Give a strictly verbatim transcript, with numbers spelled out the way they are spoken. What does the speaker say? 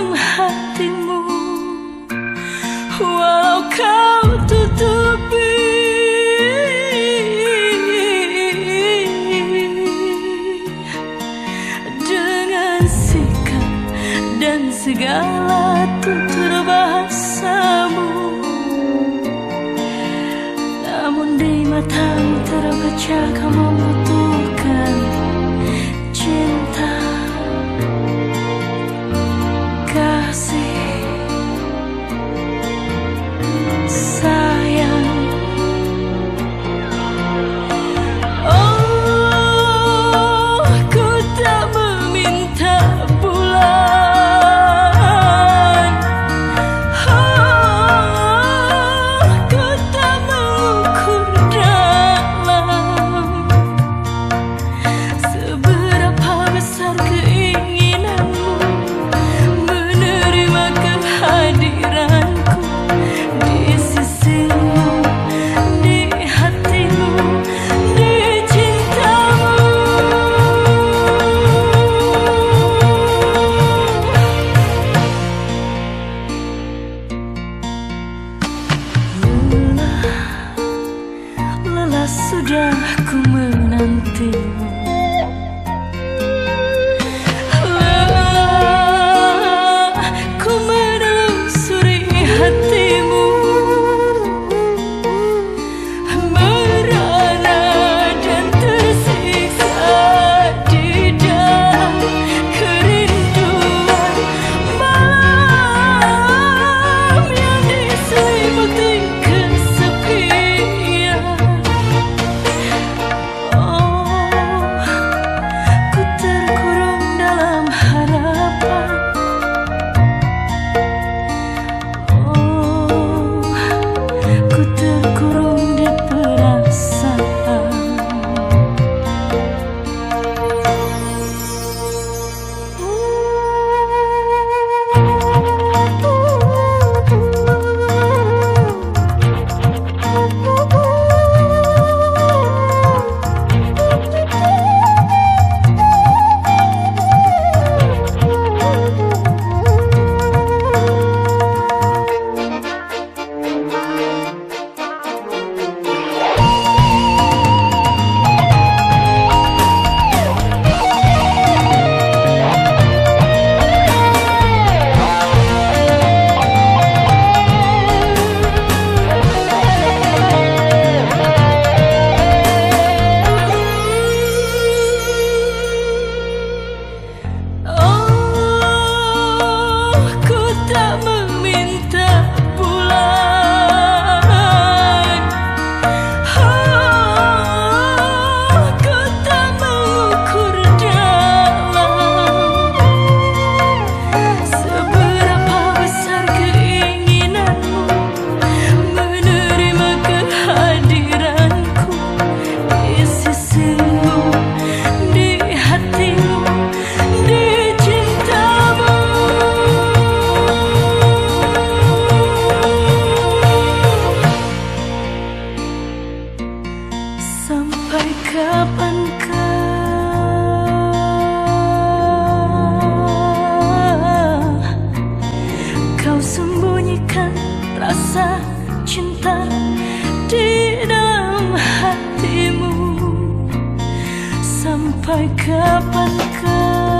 dalam hatimu, walau kau tutupi dengan sikap dan segala tutur bahasamu. Namun di matamu terbaca kau membutuhkan cinta, kasih, sayang. Oh, ku tak meminta bulan, oh, ku tak mengukur dalam seberapa besar keinginanmu menerima kehadiranku di sisimu, di hatimu, di cintamu. Lelah, lelah sudah ku menantimu. Lelah ku menelusuri hatimu, merana dan tersiksa di dalam kerinduan malam yang diselimuti kesepian. Oh, ku terkurung dalam harapan. Oh, ku terkurung di perasaan. Oh, ku tak meminta bulan, oh, ku tak mengukur dalam seberapa besar keinginanmu menerima kehadiranku di sisimu, di hatimu, di cintamu. Sampai kapankah kau sembunyikan rasa cinta di dalam hatimu? Sampai kapankah